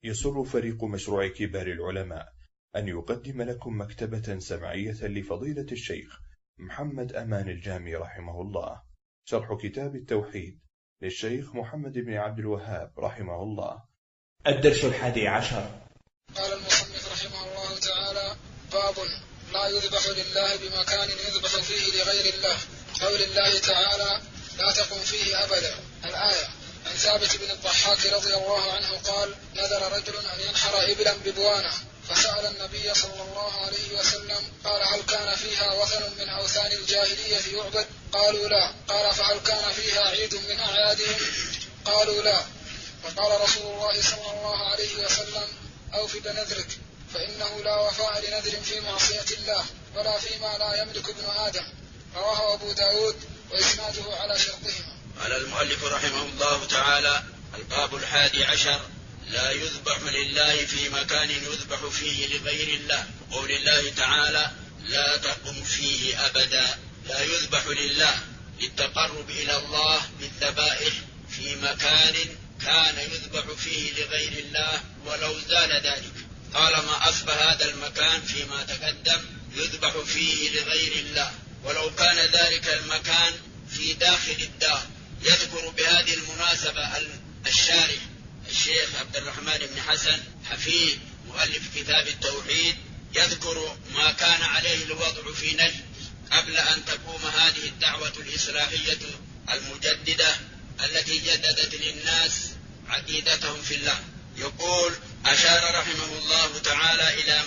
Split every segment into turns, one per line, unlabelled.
يسر فريق مشروع كبار العلماء أن يقدم لكم مكتبة سمعية لفضيلة الشيخ محمد أمان الجامي رحمه الله، شرح كتاب التوحيد للشيخ محمد بن عبد الوهاب رحمه الله.
الدرس 11.
قال المصنف رحمه الله تعالى: باب لا يذبح لله بمكان يذبح فيه لغير الله. قول الله تعالى: لا تقم فيه أبدا. الآية. عن ثابت بن الضحاك رضي الله عنه قال: نذر رجل أن ينحر إبلا ببوانة، فسأل النبي صلى الله عليه وسلم قال: هل كان فيها وثن من أوثان الجاهلية يعبد؟ قالوا لا. قال: فهل كان فيها عيد من أعيادهم؟ قالوا لا. فقال رسول الله صلى الله عليه وسلم: أوف بنذرك، فإنه لا وفاء لنذر في معصية الله ولا فيما لا يملك ابن آدم. رواه أبو داود وإسناده على شرطهما.
قال المؤلف رحمه الله تعالى: الباب 11. لا يذبح لله في مكان يذبح فيه لغير الله. قول الله تعالى: لا تقم فيه أبدا. لا يذبح لله للتقرب إلى الله بالذبائح في مكان كان يذبح فيه لغير الله ولو زال ذلك، طالما أصبح هذا المكان فيما تقدم يذبح فيه لغير الله، ولو كان ذلك المكان في داخل الدار. يذكر بهذه المناسبة الشارح الشيخ عبد الرحمن بن حسن حفيد مؤلف كتاب التوحيد يذكر ما كان عليه الوضع في نجد قبل أن تقوم هذه الدعوة الإصلاحية المجددة التي جددت للناس عقيدتهم في الله. يقول: أشار رحمه الله تعالى إلى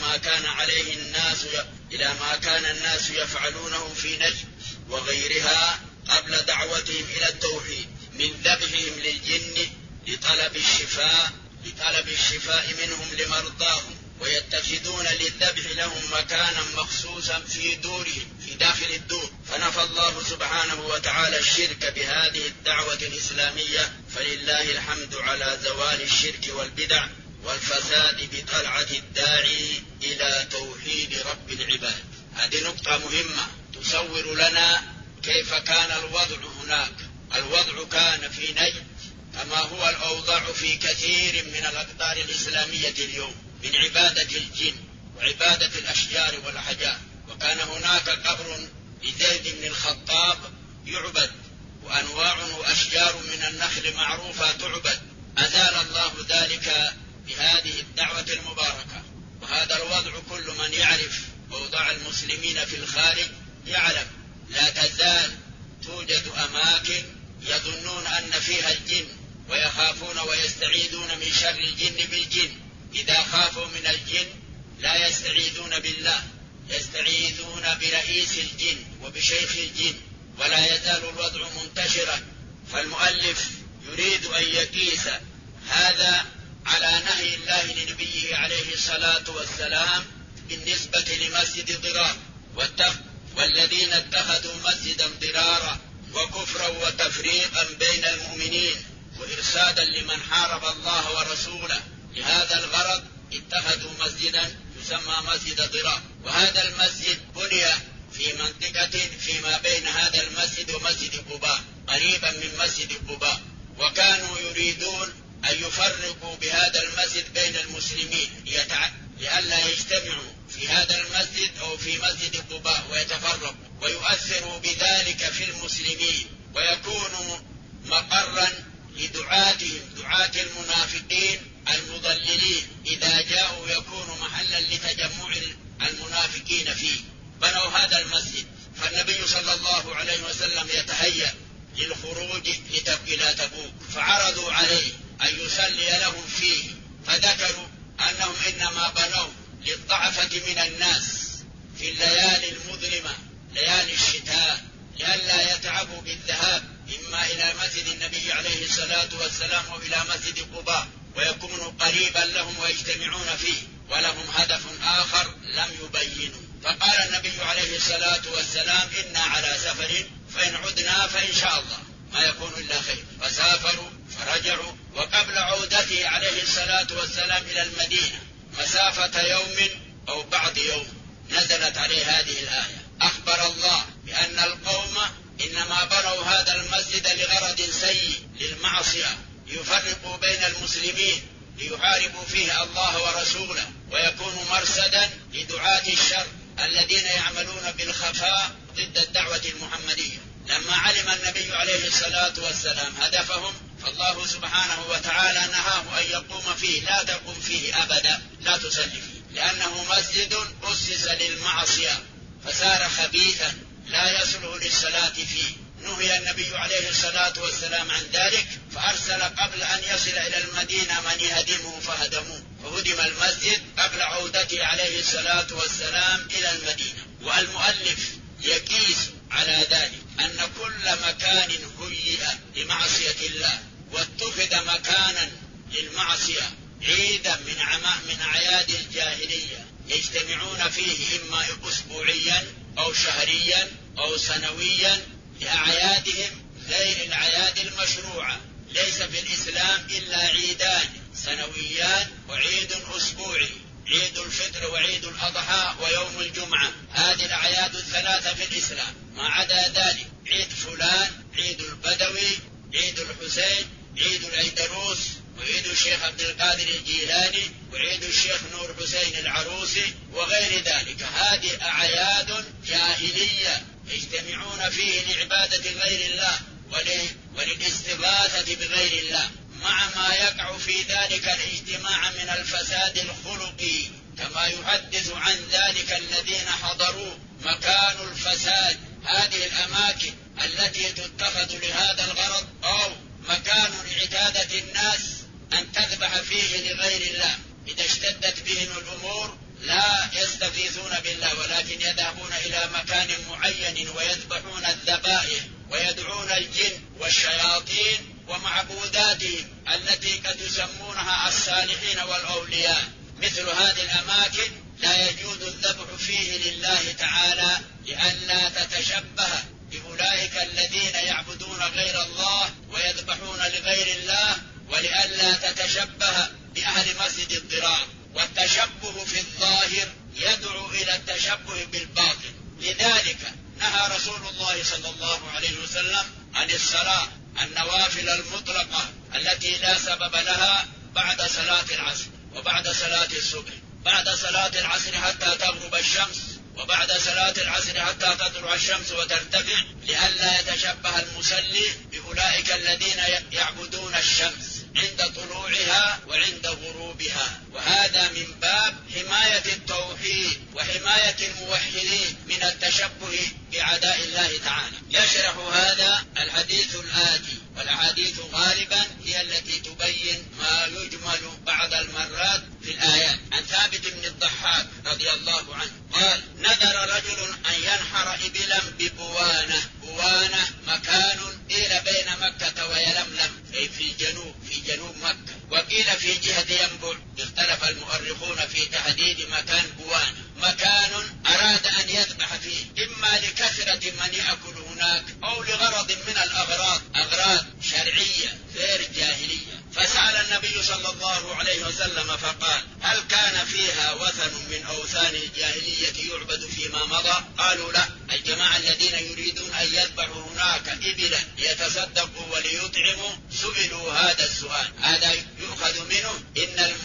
ما كان الناس يفعلونه في نجد وغيرها قبل دعوتهم إلى التوحيد من ذبحهم للجن لطلب الشفاء منهم لمرضاهم، ويتخذون للذبح لهم مكانا مخصوصا في دورهم في داخل الدور. فنفى الله سبحانه وتعالى الشرك بهذه الدعوة الإسلامية، فلله الحمد على زوال الشرك والبدع والفساد بطلعة الداعي إلى توحيد رب العباد. هذه نقطة مهمة تصور لنا كيف كان الوضع هناك. الوضع كان في نجد كما هو الأوضاع في كثير من الأقطار الإسلامية اليوم من عبادة الجن وعبادة الأشجار والأحجار. وكان هناك قبر لزيد بن الخطاب يعبد، وأنواع وأشجار من النخل معروفة تعبد. أزال الله ذلك بهذه الدعوة المباركة. وهذا الوضع كل من يعرف أوضاع المسلمين في الخارج يعلم لا تزال توجد أماكن يظنون أن فيها الجن، ويخافون ويستعيذون من شر الجن بالجن. إذا خافوا من الجن لا يستعيذون بالله، يستعيذون برئيس الجن وبشيخ الجن، ولا يزال الوضع منتشرا. فالمؤلف يريد أن يقيس هذا على نهي الله لنبيه عليه الصلاة والسلام بالنسبة لمسجد ضرار، والذين اتخذوا مسجدا ضرارا وكفرا وتفريقا بين المؤمنين وإرشادا لمن حارب الله ورسوله. لهذا الغرض اتخذوا مسجدا يسمى مسجد ضرار. وهذا المسجد بني في منطقة فيما بين هذا المسجد ومسجد قباء، قريبا من مسجد قباء، وكانوا يريدون أن يفرقوا بهذا المسجد بين المسلمين لئلا يجتمعوا في هذا المسجد أو في مسجد قباء ويتفرقوا، ويؤثروا بذلك في المسلمين، ويكونوا مقرا لدعاتهم دعاة المنافقين المضللين. إذا جاءوا يكونوا محلا لتجمع المنافقين فيه. بنوا هذا المسجد، فالنبي صلى الله عليه وسلم يتهيأ للخروج إلى تبوك، فعرضوا عليه أن يصلي لهم فيه، فذكروا أنهم إنما بنوا للضعفة من الناس في الليالي المظلمة ليالي الشتاء لئلا يتعبوا بالذهاب إما إلى مسجد النبي عليه الصلاة والسلام أو إلى مسجد قباء، ويكونوا قريبا لهم ويجتمعون فيه، ولهم هدف آخر لم يبينوا. فقال النبي عليه الصلاة والسلام: إنا على سفر فإن عدنا فإن شاء الله ما يكون إلا خير. فسافروا فرجعوا، وقبل عودته عليه الصلاة والسلام إلى المدينة مسافة يوم أو بعض يوم نزلت عليه هذه الآية. أخبر الله بأن القوم إنما بنوا هذا المسجد لغرض سيء للمعصية، يفرقوا بين المسلمين ليحاربوا فيه الله ورسوله، ويكون مرصدا لدعاة الشر الذين يعملون بالخفاء ضد الدعوة المحمدية. لما علم النبي عليه الصلاة والسلام هدفهم، فالله سبحانه وتعالى نهاه أن يقوم فيه، لا تقوم فيه أبدا، لا تصلي فيه، لأنه مسجد أسس للمعصية فصار خبيثا لا يصلح للصلاة فيه. نهي النبي عليه الصلاة والسلام عن ذلك، فأرسل قبل أن يصل إلى المدينة من يهدمه فهدموه، فهدم المسجد قبل عودته عليه الصلاة والسلام إلى المدينة. والمؤلف يقيس على ذلك أن كل مكان هيئ لمعصية الله واتخذ مكانا للمعصية عيدا من أعياد الجاهلية يجتمعون فيه إما أسبوعيا أو شهريا أو سنويا لأعيادهم غير الأعياد المشروعة. ليس في الإسلام إلا عيدان سنويان وعيد أسبوعي، عيد الفطر وعيد الأضحى ويوم الجمعة، هذه الأعياد الثلاثة في الإسلام. ما عدا ذلك عيد فلان، عيد البدوي، عيد الحسين، عيد العيدروس، وعيد الشيخ عبد القادر الجيلاني، وعيد الشيخ نور حسين العروسي وغير ذلك. هذه أعياد جاهلية يجتمعون فيه لعبادة غير الله وللاستغاثة بغير الله، مع ما يقع في ذلك الاجتماع من الفساد الخلقي، كما يحدث عن ذلك الذين حضروا مكان الفساد. هذه الأماكن التي تتخذ لهذا الغرض أو مكان لعبادة الناس أن تذبح فيه لغير الله، إذا اشتدت بهم الأمور لا يستغيثون بالله، ولكن يذهبون إلى مكان معين ويذبحون الذبائح ويدعون الجن والشياطين ومعبوداتهم التي قد يسمونها الصالحين والأولياء. مثل هذه الأماكن لا يجوز الذبح فيه لله تعالى، لئلا تتشبه بأولئك الذين يعبدون غير الله ويذبحون لغير الله، ولئلا تتشبه بأهل مسجد الضرار. والتشبه في الظاهر يدعو إلى التشبه بالباطن. لذلك نهى رسول الله صلى الله عليه وسلم عن الصلاة النوافل المطلقة التي لا سبب لها بعد صلاة العصر وبعد صلاة الصبح، بعد صلاة العصر حتى تغرب الشمس، وبعد صلاة العصر حتى تطلع الشمس وترتفع، لئلا يتشبه المصلي بأولئك الذين يعبدون الشمس عند طلوعها وعند غروبها. وهذا من باب حماية التوحيد وحماية الموحدين من التشبه بأعداء الله تعالى. يشرح هذا الحديث الآتي، والأحاديث غالبا هي التي تبين ما يجمل بعض المرات في الآيات. عن ثابت بن الضحاك رضي الله عنه قال: نذر رجل أن ينحر إبلا ببوانة. بوانة مكان قيل بين مكة ويلملم، أي في جنوب مكة، وقيل في جهة ينبع. اختلف المؤرخون في تحديد مكان بوانة. مكان أراد أن يذبح فيه، إما لكثرة من يأكل هناك أو لغرض من الأغراض، أغراض شرعية غير جاهلية. فسأل النبي صلى الله عليه وسلم فقال: هل كان فيها وثن من أوثان الجاهلية يعبد فيما مضى؟ قالوا لا. الجماعة الذين يريدون أن يذبحوا هناك إبلا ليتصدقوا وليطعموا سئلوا هذا السؤال. هذا يؤخذ منه إن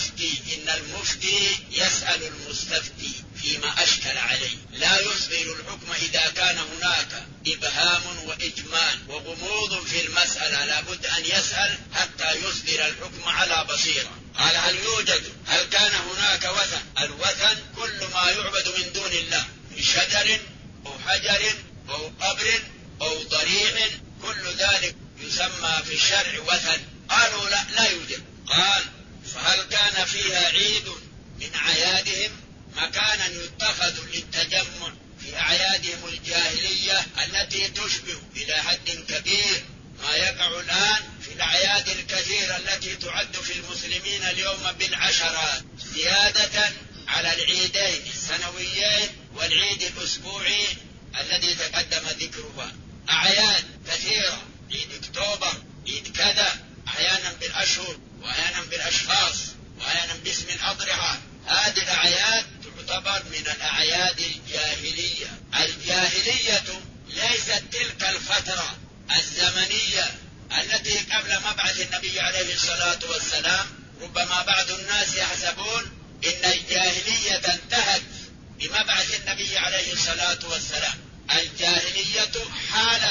المفتي يسأل المستفتي فيما أشكل عليه، لا يصدر الحكم إذا كان هناك إبهام وإجمال وغموض في المسألة، لابد أن يسأل حتى يصدر الحكم على بصيرة. قال: هل كان هناك وثن؟ الوثن كل ما يعبد من دون الله، من شجر أو حجر أو قبر أو ضريع، كل ذلك يسمى في الشرع وثن. قالوا لا يوجد. قال: فهل كان فيها عيد من أعيادهم، مكانا يتخذ للتجمع في أعيادهم الجاهلية التي تشبه إلى حد كبير ما يقع الآن في الأعياد الكثيرة التي تعد في المسلمين اليوم بالعشرات، زيادة على العيدين السنويين والعيد الأسبوعي الذي تقدم ذكرها. أعياد كثيرة، عيد أكتوبر، عيد كذا، أحيانا بالأشهر وأحيانا بالأشخاص وأحيانا باسم الأضرحة. هذه الأعياد تعتبر من الأعياد الجاهلية. الجاهلية ليست تلك الفترة الزمنية التي قبل مبعث النبي عليه الصلاة والسلام ربما بعض الناس يحسبون إن الجاهلية انتهت بمبعث النبي عليه الصلاة والسلام. الجاهلية حالة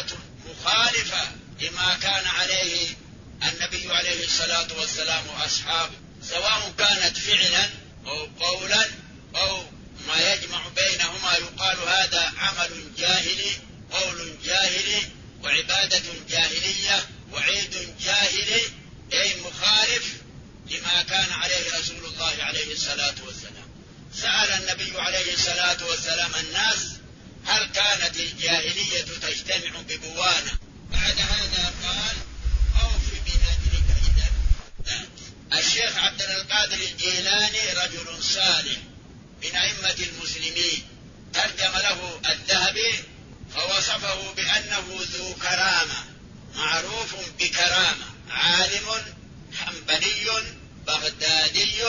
مخالفة لما كان عليه النبي عليه الصلاة والسلام وأصحابه، سواء كانت فعلا أو قولا أو ما يجمع بينهما، يقال هذا عمل جاهلي، قول جاهلي، وعبادة جاهلية، وعيد جاهلي، أي مخالف لما كان عليه رسول الله عليه الصلاة والسلام. سأل النبي عليه الصلاة والسلام الناس هل كانت الجاهلية تجتمع ببوانة؟ بعد هذا قال أوف بنذرك إذا مات. الشيخ عبد القادر الجيلاني رجل صالح من أئمة المسلمين، ترجم له الذهبي فوصفه بأنه ذو كرامة، معروف بكرامة، عالم حنبلي بغدادي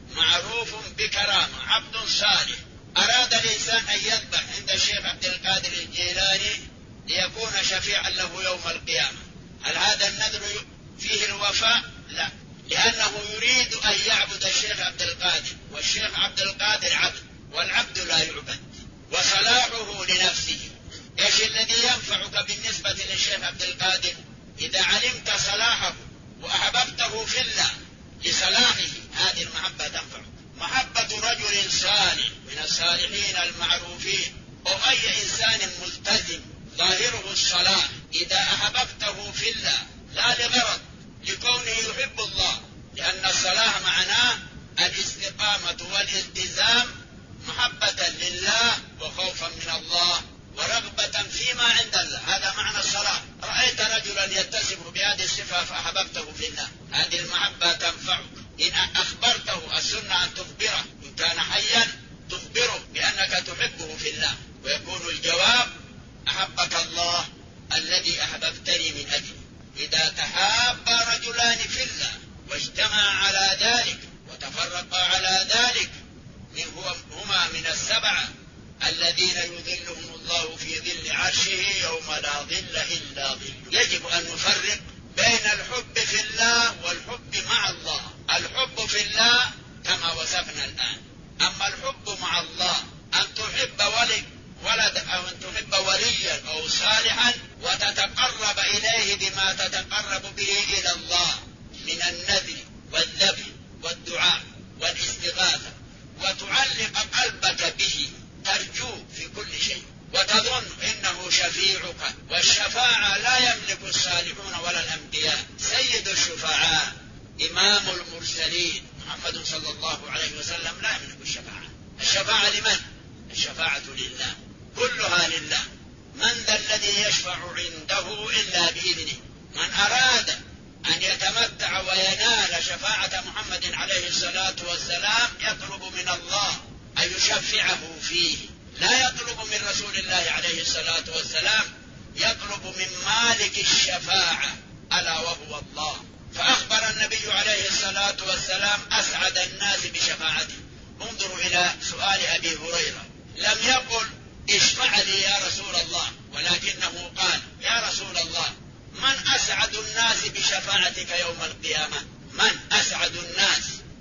معروف بكرامة، عبد صالح. أراد الإنسان أن يذبح عند الشيخ عبد القادر الجيلاني ليكون شفيعا له يوم القيامة. هل هذا النذر فيه الوفاء؟ لا، لأنه يريد أن يعبد الشيخ عبد القادر، والشيخ عبد القادر عبد، والعبد لا يعبد، وصلاحه لنفسه. إيش الذي ينفعك بالنسبة للشيخ عبد القادر؟ إذا علمت صلاحه وأحببته في الله لصلاحه، هذه المحبة تنفعك. محبة رجل صالح من الصالحين المعروفين أو أي إنسان ملتزم ظاهره الصلاح، إذا أحببته في الله لا لغرض، لكونه يحب الله، لأن الصلاح معناه الاستقامة والالتزام، محبة لله وخوفا من الله ورغبة فيما عند الله، هذا معنى الصلاح. رأيت رجلا يتصف بهذه الصفة فأحببته في الله، هذه المحبة تنفعك. إن أخبرته السنة أن تخبره، إن كان حيا تخبره بأنك تحبه في الله، ويكون الجواب أحبك الله الذي أحببتني من أجله. إذا تحاب رجلان في الله واجتمعا على ذلك وتفرقا على ذلك، هما من السبعة الذين يظلهم الله في ظل عرشه يوم لا ظل إلا ظل. يجب أن نفرق بين الحب في الله والحب مع الله. الحب في الله كما وصفنا الآن، أما الحب مع الله أن تحب ولد أو أن تحب وليا أو صالحا وتتقرب إليه بما تتقرب به إلى الله من النذر والذبح والدعاء والاستغاثة، وتعلق قلبك به، ترجوه في كل شيء، وتظن إنه شفيعك. والشفاعة لا يملك الصالحون ولا الأنبياء. سيد الشفعاء إمام المرسلين محمد صلى الله عليه وسلم لا يملك الشفاعة. الشفاعة لمن؟ الشفاعة لله، كلها لله. من ذا الذي يشفع عنده إلا بإذنه. من أراد أن يتمتع وينال شفاعة محمد عليه الصلاة والسلام يطلب من الله أن يشفعه فيه، لا يطلب من رسول الله عليه الصلاة والسلام، يطلب من مالك الشفاعة ألا وهو الله. فأخبر النبي عليه الصلاة والسلام أسعد الناس بشفاعته. انظروا إلى سؤال أبي هريرة، لم يقل اشفع لي يا رسول الله، ولكنه قال يا رسول الله من أسعد الناس بشفاعتك يوم القيامة؟ من أسعد الناس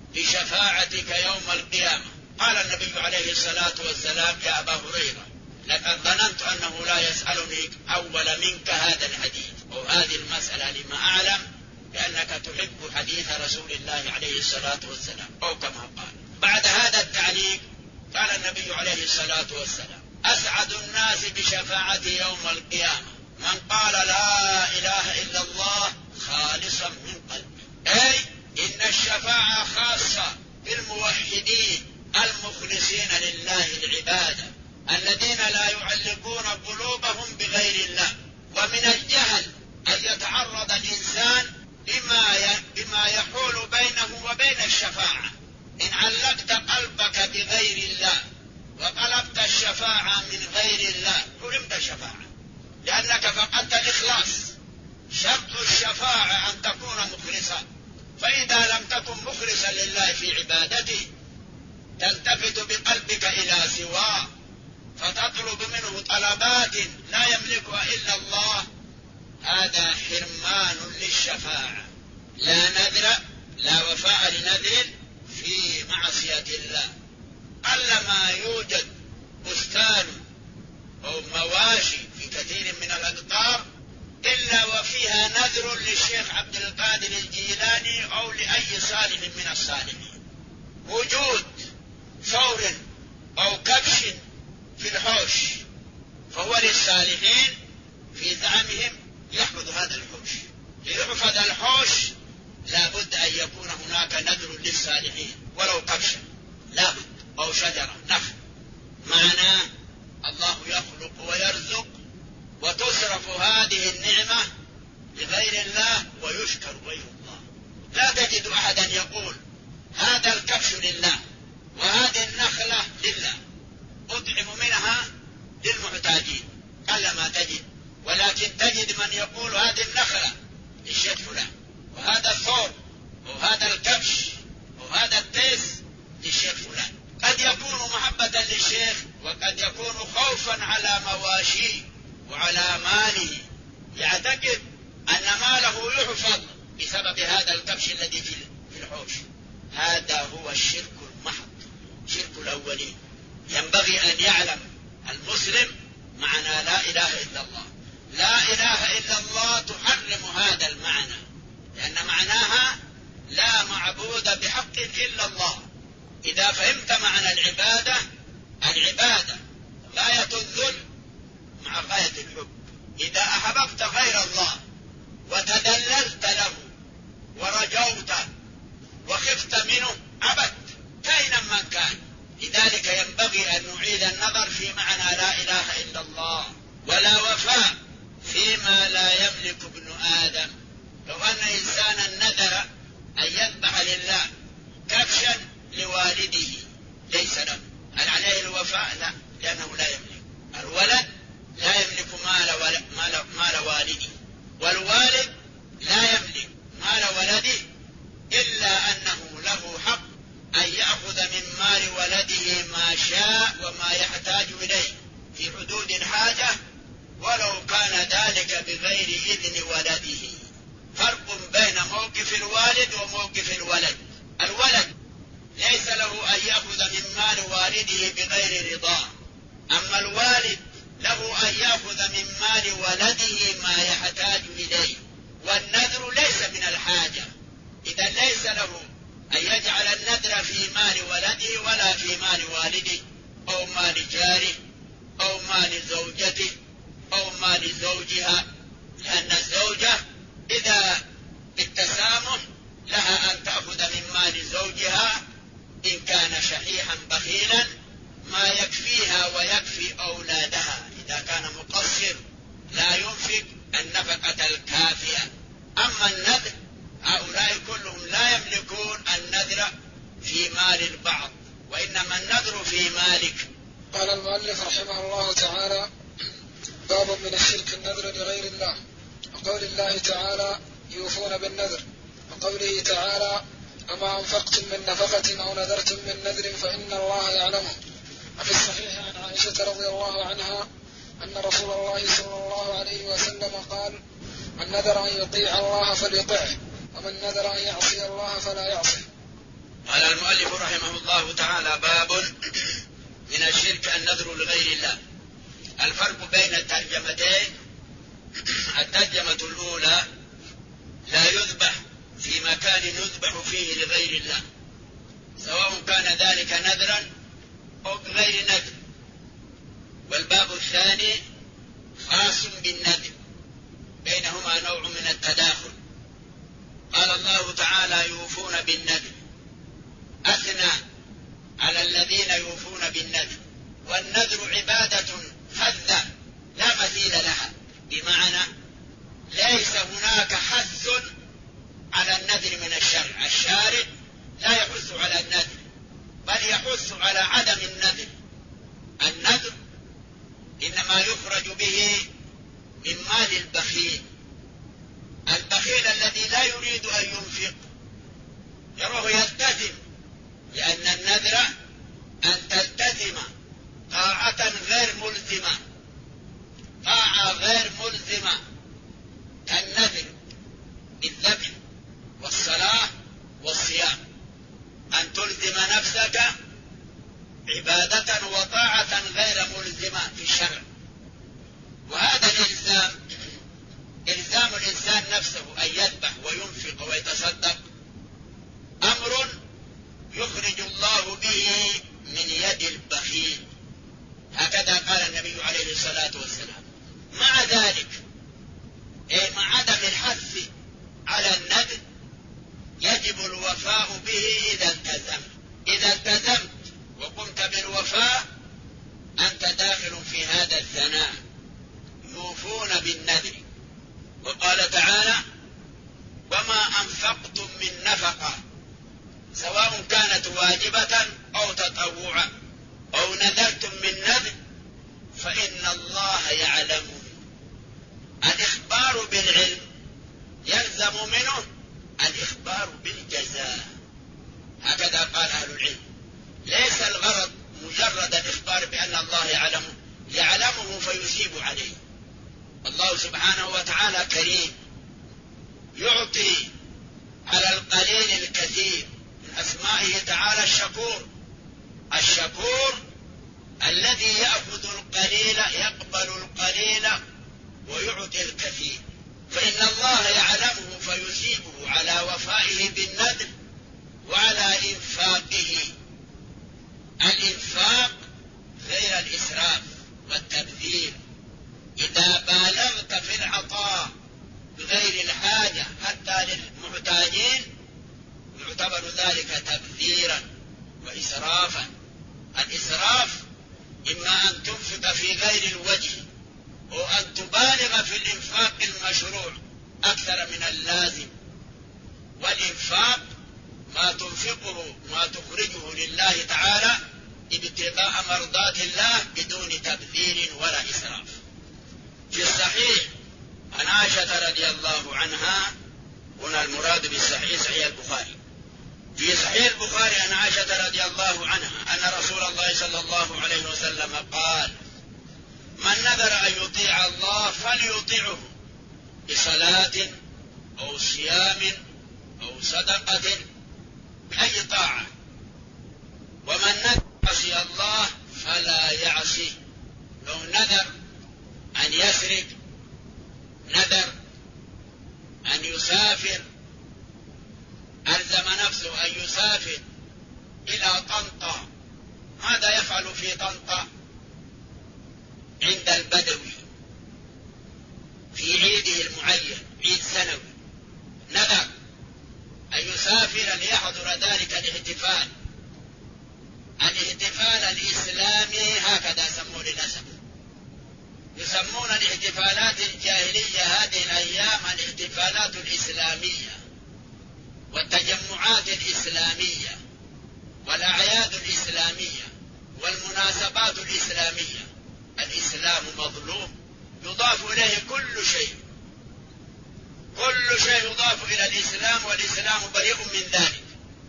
بشفاعتك يوم القيامة؟ قال النبي عليه الصلاة والسلام يا أبا هريرة لقد ظننت أنه لا يسألني أول منك هذا الحديث أو هذه المسألة، لما أعلم لأنك تحب حديث رسول الله عليه الصلاة والسلام، أو كما قال. بعد هذا التعليق قال النبي عليه الصلاة والسلام أسعد الناس بشفاعتي يوم القيامة من قال لا إله إلا الله خالصا من قلبه. أي إن الشفاعة خاصة بالموحدين المخلصين لله العبادة، الذين لا يعلقون قلوبهم بغير الله. ومن الجهل أن يتعرض الإنسان بما يحول بينه وبين الشفاعة. إن علقت قلبك بغير الله وطلبت الشفاعة من غير الله حرمت الشفاعة، لأنك فقدت الإخلاص. شرط الشفاعة أن تكون مخلصا، فإذا لم تكن مخلصا لله في عبادته تلتفت بقلبك إلى سواه، فتطلب منه طلبات لا يملكها إلا الله، هذا حرمان للشفاعة. لا نذر لا وفاء لنذر في معصية الله. قلما يوجد بستان أو مواشي في كثير من الأقطار إلا وفيها نذر للشيخ عبد القادر الجيلاني أو لأي صالح من الصالحين. وجود ثور أو كبش في الحوش فهو للصالحين في زعمهم يحفظ هذا الحوش. ليحفظ الحوش لا بد أن يكون هناك نذر للصالحين ولو كبشا، لا بد، أو شجرة نخل. معناه الله يخلق ويرزق وتصرف هذه النعمة لغير الله ويشكر غير الله. لا تجد أحدا يقول هذا الكبش لله وهذه النخلة لله أطعم منها للمحتاجين، قلما تجد. ولكن تجد من يقول هذه النخلة للشيخ فلان، وهذا الثور وهذا الكبش وهذا التيس للشيخ فلان. قد يكون محبة للشيخ وقد يكون خوفا على مواشيه وعلى ماله، يعتقد أن ماله يحفظ بسبب هذا الكبش الذي في الحوش. هذا هو الشرك المحض، شرك الأولين. ينبغي أن يعلم المسلم معنى لا إله إلا الله. لا إله إلا الله تحرم هذا المعنى، لأن معناها لا معبود بحق إلا الله. إذا فهمت معنى العبادة، العبادة غاية الذل مع غاية الحب. إذا أحببت غير الله وتدللت له ورجوته وخفت منه عبدت كائنا من كان. لذلك ينبغي أن نعيد النظر في معنى لا إله إلا الله. ولا وفاء فيما لا يملك ابن آدم. لو أن إنسانا نذر أن يذبح لله كبشا لوالده ليس له، هل عليه الوفاء؟ لا، لأنه لا يملك. الولد لا يملك مال والده، والوالد لا يملك مال ولده إلا أنه له حق أن يأخذ من مال ولده ما شاء وما يحتاج إليه في حدود الحاجة، ولو كان ذلك بغير إذن ولده. فرق بين موقف الوالد وموقف الولد. الولد ليس له أن يأخذ من مال والده بغير رضاه، أما الوالد له أن يأخذ من مال ولده ما يحتاج إليه. والنذر ليس من الحاجة، إذا ليس له أن يجعل النذر في مال ولده ولا في مال والده أو مال جاره أو مال زوجته أو مال زوجها، لأن الزوجة إذا بالتسامح لها أن تأخذ من مال زوجها إن كان شحيحا بخيلا ما يكفيها ويكفي أولادها. إذا كان مقصر لا ينفق النفقة الكافية. أما النذر هؤلاء كلهم لا يملكون النذر في مال البعض، وإنما النذر في مالك.
قال المؤلف رحمه الله تعالى: باب من الشرك النذر لغير الله، وقول الله تعالى: يوفون بالنذر، وقوله تعالى: أما أنفقتم من نفقة أو نذرتم من نذر فإن الله يعلمه. وفي الصحيح عن عائشة رضي الله عنها أن رسول الله صلى الله عليه وسلم قال: من نذر أن يطيع الله فليطعه، ومن نذر أن يعصي الله فلا يعصي.
قال المؤلف رحمه الله تعالى: باب من الشرك النذر لغير الله. الفرق بين الترجمتين: الترجمة الأولى لا يذبح في مكان يذبح فيه لغير الله، سواء كان ذلك نذرا أو بغير نذر. والباب الثاني خاص بالنذر، بينهما نوع من التداخل. قال الله تعالى: يوفون بالنذر، أثنى على الذين يوفون بالنذر. والنذر عبادة فذة لا مثيل لها، بمعنى ليس هناك حث على النذر من الشرع. الشارع لا يحث على النذر، بل يحث على عدم النذر. النذر إنما يخرج به من مال البخيل. البخيل الذي لا يريد أن ينفق يروه يلتزم، لأن النذر أن تلتزم طاعة غير ملزمة، طاعة غير ملزمة كالنذر بالذبح والصلاة تلزم نفسك عبادة وطاعة غير ملزمة في الشرع. وهذا إلزام الإنسان نفسه أن يذبح وينفق ويتصدق أمر يخرج الله به من يد البخيل، هكذا قال النبي عليه الصلاة والسلام. مع ذلك مع عدم الحث على النذر يجب الوفاء به إذا التزمت وقمت بالوفاء أنت داخل في هذا الثناء، يوفون بالنذر. وقال تعالى: وما أنفقتم من نفقة سواء كانت واجبة أو تطوعا أو نذرتم من نذر فإن الله يعلمه. الإخبار بالعلم يلزم منه الإخبار بالجزاء، هكذا قال أهل العلم. ليس الغرض مجرد الإخبار بأن الله يعلمه فيثيب عليه. الله سبحانه وتعالى كريم، يعطي على القليل الكثير. من أسمائه تعالى الشكور الذي يأخذ القليل يقبل القليل ويعطي الكثير. فإن الله يعلمه فيثيبه على وفائه بالنذر وعلى إنفاقه. الإنفاق غير الإسراف والتبذير. إذا بالغت في العطاء بغير الحاجة حتى للمحتاجين يعتبر ذلك تبذيرا وإسرافا. الإسراف إما أن تنفق في غير الوجه أو أن تبالغ في الإنفاق المشروع أكثر من اللازم. والإنفاق ما تنفقه ما تخرجه لله تعالى ابتغاء مرضات الله بدون تبذير ولا إسراف. في الصحيح عن عائشة رضي الله عنها، هنا المراد بالصحيح صحيح البخاري. في صحيح البخاري عن عائشة رضي الله عنها أن رسول الله صلى الله عليه وسلم قال: من نذر أن يطيع الله فليطيعه بصلاة أو صيام أو صدقة بأي طاعة، ومن نذر يعصي الله فلا يعصيه. لو نذر أن يسرق، نذر أن يسافر، ألزم نفسه أن يسافر إلى طنطا. ماذا يفعل في طنطا؟ عند البدوي في عيده المعين، عيد سنوي، نذر أن يسافر ليحضر ذلك الاحتفال الإسلامي، هكذا سموه للأسف. يسمون الاحتفالات الجاهلية هذه الأيام الاحتفالات الإسلامية والتجمعات الإسلامية والأعياد الإسلامية والمناسبات الإسلامية. الإسلام مظلوم، يضاف إليه كل شيء يضاف إلى الإسلام، والإسلام بريء من ذلك.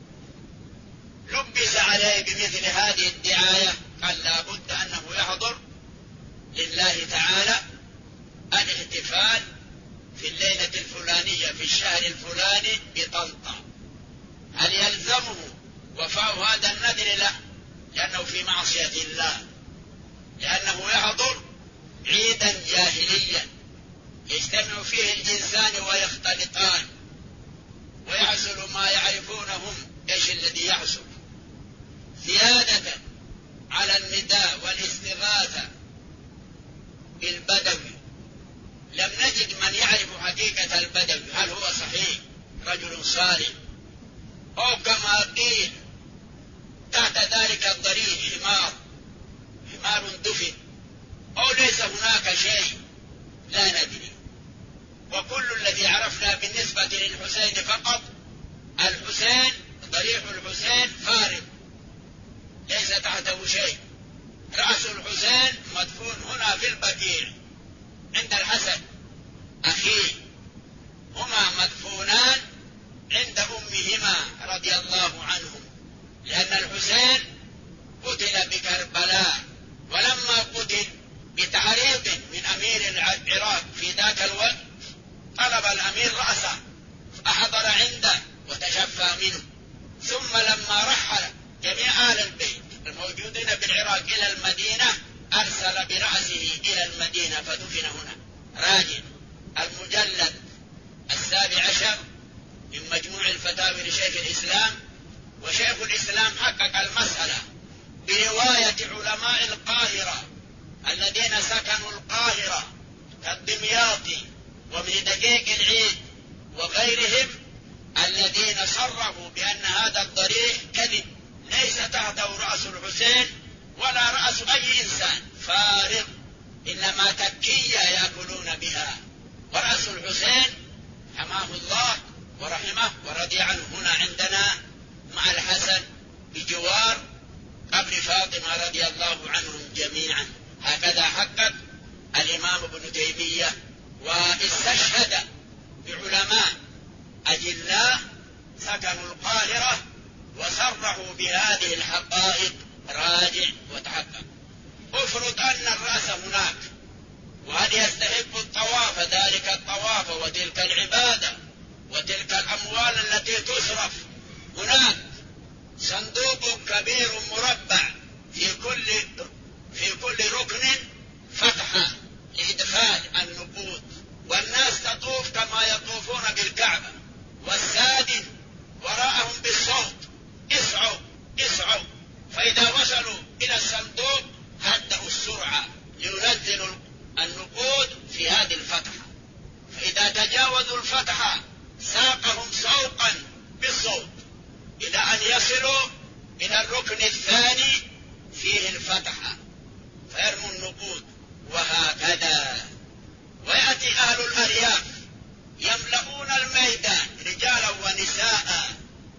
لبس عليه بمثل هذه الدعاية قال لا بد أنه يحضر لله تعالى الاحتفال في الليلة الفلانية في الشهر الفلاني بطنطا. هل يلزمه وفاء هذا النذر؟ لا، لأنه في معصية الله، لأنه يحضر عيدا جاهليا يجتمع فيه الجنسان ويختلطان ويحصل ما يعرفونهم ايش الذي يحصل. زيادة على النداء والاستغاثة بالبدوي، لم نجد من يعرف حقيقة البدوي، هل هو صحيح رجل صالح أو كما قيل تحت ذلك الضريح حمار دفن، أو ليس هناك شيء، لا ندري. وكل الذي عرفنا بالنسبة للحسين فقط الحسين، ضريح الحسين فارغ ليس تحته شيء. رأس الحسين مدفون هنا في البقيع عند الحسن أخيه، هما مدفونان عند أمهما رضي الله عنهم، لأن الحسين قتل بكربلاء، ولما قتل بتعريض من أمير العراق في ذاك الوقت طلب الأمير رأسه فأحضر عنده وتشفى منه، ثم لما رحل المدينة فدفن هنا. راجع المجلد 17 من مجموع الفتاوي لشيخ الإسلام. وشيخ الإسلام حقق المسألة برواية علماء القاهرة الذين سكنوا القاهرة كالدمياطي وابن دقيق العيد وغيرهم، الذين صرفوا بأن هذا الضريح كذب، ليس تحته رأس الحسين ولا رأس أي إنسان، فارغ، إنما تكية يأكلون بها. ورأس الحسين حماه الله ورحمه ورضي عنه هنا عندنا مع الحسن بجوار قبر فاطمة رضي الله عنهم جميعا. هكذا حقق الإمام ابن تيمية، واستشهد بعلماء أجلاء سكنوا القاهرة وصرحوا بهذه الحقائق. راجع وتحقق. افرض أن الرأس هناك، وهل يستحق الطواف ذلك الطواف وتلك العبادة وتلك الأموال التي تصرف؟ هناك صندوق كبير مربع في كل ركن فتحة لإدخال النقود، والناس تطوف كما يطوفون بالكعبة، والسادن وراءهم بالصوت اسعوا اسعوا، فإذا وصلوا إلى الصندوق هدأوا السرعة لينزلوا النقود في هذه الفتحة، فإذا تجاوزوا الفتحة ساقهم سوقا بالصوت إلى أن يصلوا إلى الركن الثاني فيه الفتحة فيرموا النقود. وهكذا. ويأتي أهل الأرياف يملؤون الميدان رجالا ونساء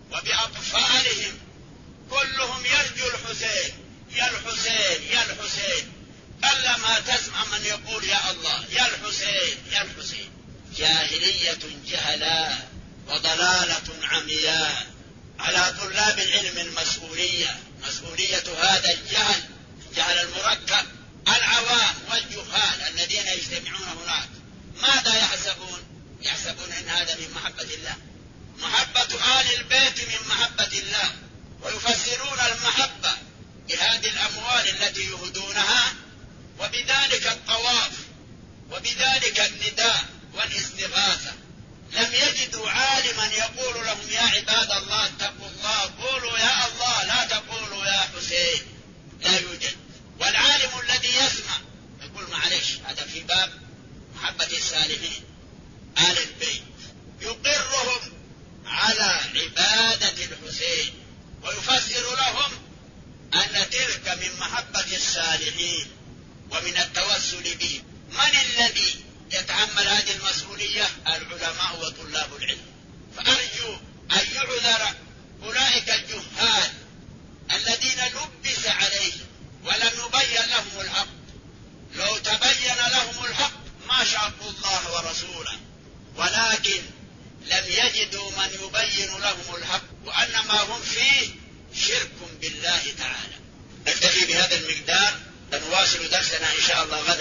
وبأطفالهم، كلهم يرجو الحسين، يا الحسين يا الحسين، قلما تسمع من يقول يا الله يا الحسين يا الحسين. جاهلية جهلاء وضلالة عمياء. على طلاب العلم المسؤولية، مسؤولية هذا الجهل المركب، العوام والجهال الذين يجتمعون هناك. ماذا يحسبون؟ يحسبون ان هذا من محبة الله، محبة آل البيت من محبة الله، ويفسرون المحبة بهذه الأموال التي يهدونها، وبذلك الطواف وبذلك النداء والاستغاثة. لم يجدوا عالما يقول لهم يا عباد الله اتقوا الله، قولوا يا الله لا تقولوا يا حسين، لا يوجد. والعالم الذي يسمع يقول معلش هذا في باب محبة السالمين آل البيت، يقرهم على عبادة الحسين ويفسر لهم أن تلك من محبة الصالحين ومن التوسل به. من الذي يتحمل هذه المسؤولية؟ العلماء وطلاب العلم. فأرجو أن يعذر أولئك الجهال الذين لبس عليهم ولم يبين لهم الحق. لو تبين لهم الحق ما شاقوا الله ورسوله، ولكن لم يجدوا من يبين لهم الحق، وأن ما هم فيه شرك بالله تعالى. نكتفي بهذا المقدار، سنواصل درسنا إن شاء الله غدا.